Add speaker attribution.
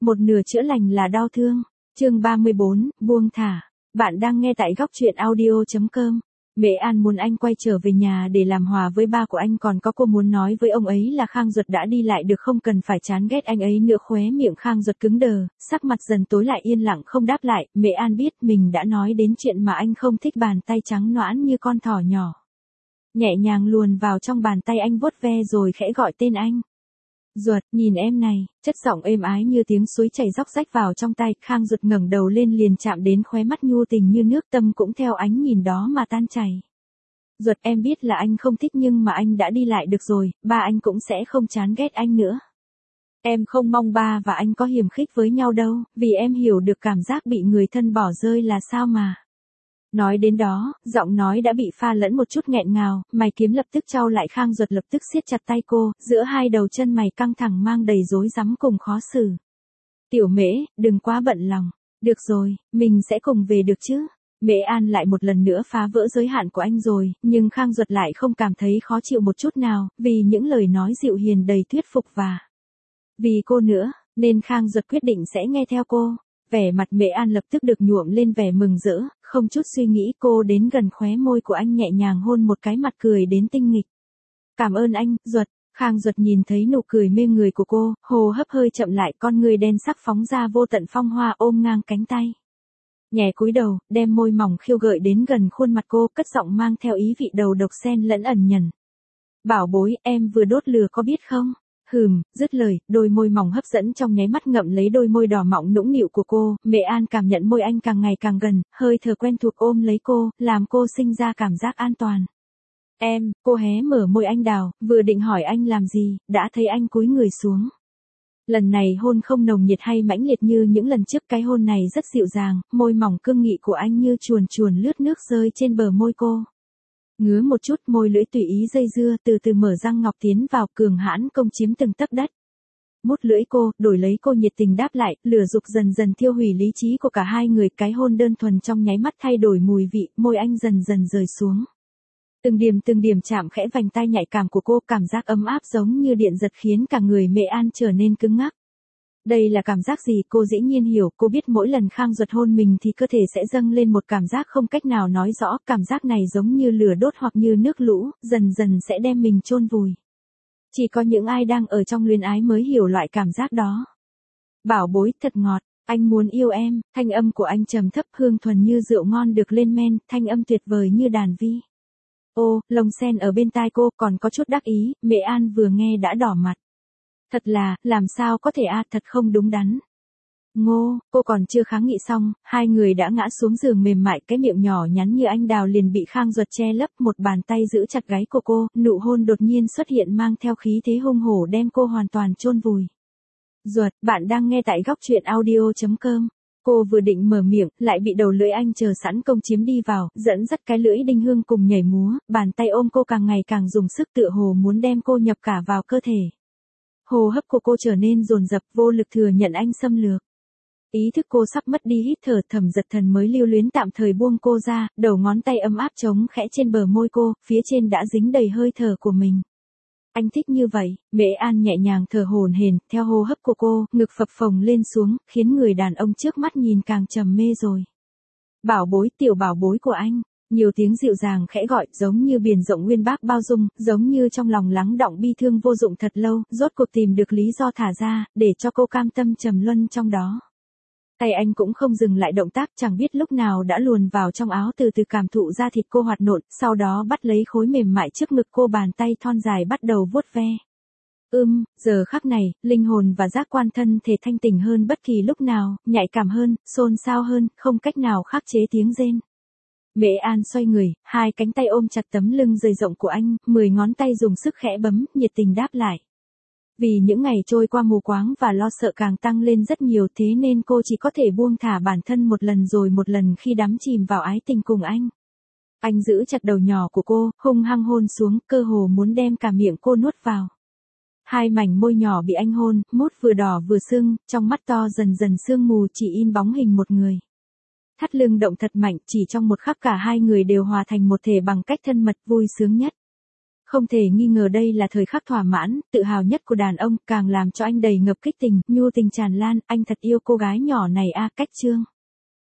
Speaker 1: Một nửa chữa lành là đau thương. Chương 34, buông thả. Bạn đang nghe tại góc truyện audio.com. Mẹ An muốn anh quay trở về nhà để làm hòa với ba của anh, còn có cô muốn nói với ông ấy là Khang Duật đã đi lại được, không cần phải chán ghét anh ấy nữa. Khóe miệng Khang Duật cứng đờ, sắc mặt dần tối lại, yên lặng không đáp lại. Mẹ An biết mình đã nói đến chuyện mà anh không thích, bàn tay trắng nõn như con thỏ nhỏ nhẹ nhàng luồn vào trong bàn tay anh, vuốt ve rồi khẽ gọi tên anh. Duật, nhìn em này, chất giọng êm ái như tiếng suối chảy róc rách vào trong tai. Khang Duật ngẩng đầu lên liền chạm đến khóe mắt nhu tình như nước, tâm cũng theo ánh nhìn đó mà tan chảy. Duật, em biết là anh không thích nhưng mà anh đã đi lại được rồi, ba anh cũng sẽ không chán ghét anh nữa. Em không mong ba và anh có hiềm khích với nhau đâu, vì em hiểu được cảm giác bị người thân bỏ rơi là sao mà. Nói đến đó, giọng nói đã bị pha lẫn một chút nghẹn ngào, mày kiếm lập tức chau lại. Khang Duật lập tức siết chặt tay cô, giữa hai đầu chân mày căng thẳng mang đầy rối rắm cùng khó xử. Tiểu Mễ, đừng quá bận lòng. Được rồi, mình sẽ cùng về được chứ. Mễ An lại một lần nữa phá vỡ giới hạn của anh rồi, nhưng Khang Duật lại không cảm thấy khó chịu một chút nào, vì những lời nói dịu hiền đầy thuyết phục và vì cô nữa, nên Khang Duật quyết định sẽ nghe theo cô. Vẻ mặt Mễ An lập tức được nhuộm lên vẻ mừng rỡ, không chút suy nghĩ cô đến gần khóe môi của anh, nhẹ nhàng hôn một cái, mặt cười đến tinh nghịch. Cảm ơn anh, Duật. Khang Duật nhìn thấy nụ cười mê người của cô, hô hấp hơi chậm lại, con người đen sắc phóng ra vô tận phong hoa, ôm ngang cánh tay. Nhẹ cúi đầu, đem môi mỏng khiêu gợi đến gần khuôn mặt cô, cất giọng mang theo ý vị đầu độc xen lẫn ẩn nhẫn. Bảo bối, em vừa đốt lửa có biết không? Dứt lời, đôi môi mỏng hấp dẫn trong nháy mắt ngậm lấy đôi môi đỏ mọng nũng nịu của cô. Mẹ An cảm nhận môi anh càng ngày càng gần, hơi thở quen thuộc ôm lấy cô, làm cô sinh ra cảm giác an toàn. Cô hé mở môi anh đào, vừa định hỏi anh làm gì, đã thấy anh cúi người xuống. Lần này hôn không nồng nhiệt hay mãnh liệt như những lần trước, cái hôn này rất dịu dàng, môi mỏng cương nghị của anh như chuồn chuồn lướt nước rơi trên bờ môi cô. Ngứa một chút, môi lưỡi tùy ý dây dưa, từ từ mở răng ngọc tiến vào, cường hãn công chiếm từng tấc đất. Mút lưỡi cô, đổi lấy cô nhiệt tình đáp lại, lửa dục dần dần thiêu hủy lý trí của cả hai người. Cái hôn đơn thuần trong nháy mắt thay đổi mùi vị, môi anh dần dần rời xuống. Từng điểm chạm khẽ vành tai nhạy cảm của cô, cảm giác ấm áp giống như điện giật khiến cả người Mẹ An trở nên cứng ngắc. Đây là cảm giác gì? Cô dĩ nhiên hiểu, cô biết mỗi lần Khang Duật hôn mình thì cơ thể sẽ dâng lên một cảm giác không cách nào nói rõ, cảm giác này giống như lửa đốt hoặc như nước lũ, dần dần sẽ đem mình chôn vùi. Chỉ có những ai đang ở trong luyến ái mới hiểu loại cảm giác đó. Bảo bối, thật ngọt, anh muốn yêu em. Thanh âm của anh trầm thấp, hương thuần như rượu ngon được lên men, thanh âm tuyệt vời như đàn vi. Ô, lồng sen ở bên tai cô, còn có chút đắc ý. Mẹ An vừa nghe đã đỏ mặt. Thật là, làm sao có thể thật không đúng đắn. Ngô, cô còn chưa kháng nghị xong, hai người đã ngã xuống giường mềm mại, cái miệng nhỏ nhắn như anh đào liền bị Khang Duật che lấp, một bàn tay giữ chặt gáy của cô, nụ hôn đột nhiên xuất hiện mang theo khí thế hung hổ đem cô hoàn toàn chôn vùi. Duật, bạn đang nghe tại góc truyện audio.com. Cô vừa định mở miệng, lại bị đầu lưỡi anh chờ sẵn công chiếm đi vào, dẫn dắt cái lưỡi đinh hương cùng nhảy múa, bàn tay ôm cô càng ngày càng dùng sức, tựa hồ muốn đem cô nhập cả vào cơ thể. Hô hấp của cô trở nên dồn dập, vô lực thừa nhận anh xâm lược. Ý thức cô sắp mất đi, hít thở thầm giật thần mới lưu luyến tạm thời buông cô ra, đầu ngón tay ấm áp chống khẽ trên bờ môi cô, phía trên đã dính đầy hơi thở của mình. Anh thích như vậy. Mẹ An nhẹ nhàng thở hổn hển, theo hô hấp của cô, ngực phập phồng lên xuống, khiến người đàn ông trước mắt nhìn càng trầm mê rồi. Bảo bối, tiểu bảo bối của anh. Nhiều tiếng dịu dàng khẽ gọi, giống như biển rộng nguyên bác bao dung, giống như trong lòng lắng đọng bi thương vô dụng thật lâu, rốt cuộc tìm được lý do thả ra, để cho cô cam tâm trầm luân trong đó. Tay anh cũng không dừng lại động tác, chẳng biết lúc nào đã luồn vào trong áo, từ từ cảm thụ da thịt cô hoạt nộn, sau đó bắt lấy khối mềm mại trước ngực cô, bàn tay thon dài bắt đầu vuốt ve. Giờ khắc này, linh hồn và giác quan thân thể thanh tỉnh hơn bất kỳ lúc nào, nhạy cảm hơn, xôn xao hơn, không cách nào khắc chế tiếng rên. Mẹ An xoay người, hai cánh tay ôm chặt tấm lưng dày rộng của anh, 10 ngón tay dùng sức khẽ bấm, nhiệt tình đáp lại. Vì những ngày trôi qua mù quáng và lo sợ càng tăng lên rất nhiều, thế nên cô chỉ có thể buông thả bản thân một lần rồi một lần khi đắm chìm vào ái tình cùng anh. Anh giữ chặt đầu nhỏ của cô, hung hăng hôn xuống, cơ hồ muốn đem cả miệng cô nuốt vào. Hai mảnh môi nhỏ bị anh hôn, mút vừa đỏ vừa sưng, trong mắt to dần dần sương mù chỉ in bóng hình một người. Thắt lưng động thật mạnh, chỉ trong một khắc cả hai người đều hòa thành một thể bằng cách thân mật vui sướng nhất. Không thể nghi ngờ đây là thời khắc thỏa mãn, tự hào nhất của đàn ông, càng làm cho anh đầy ngập kích tình, nhu tình tràn lan, anh thật yêu cô gái nhỏ này a. Cách chương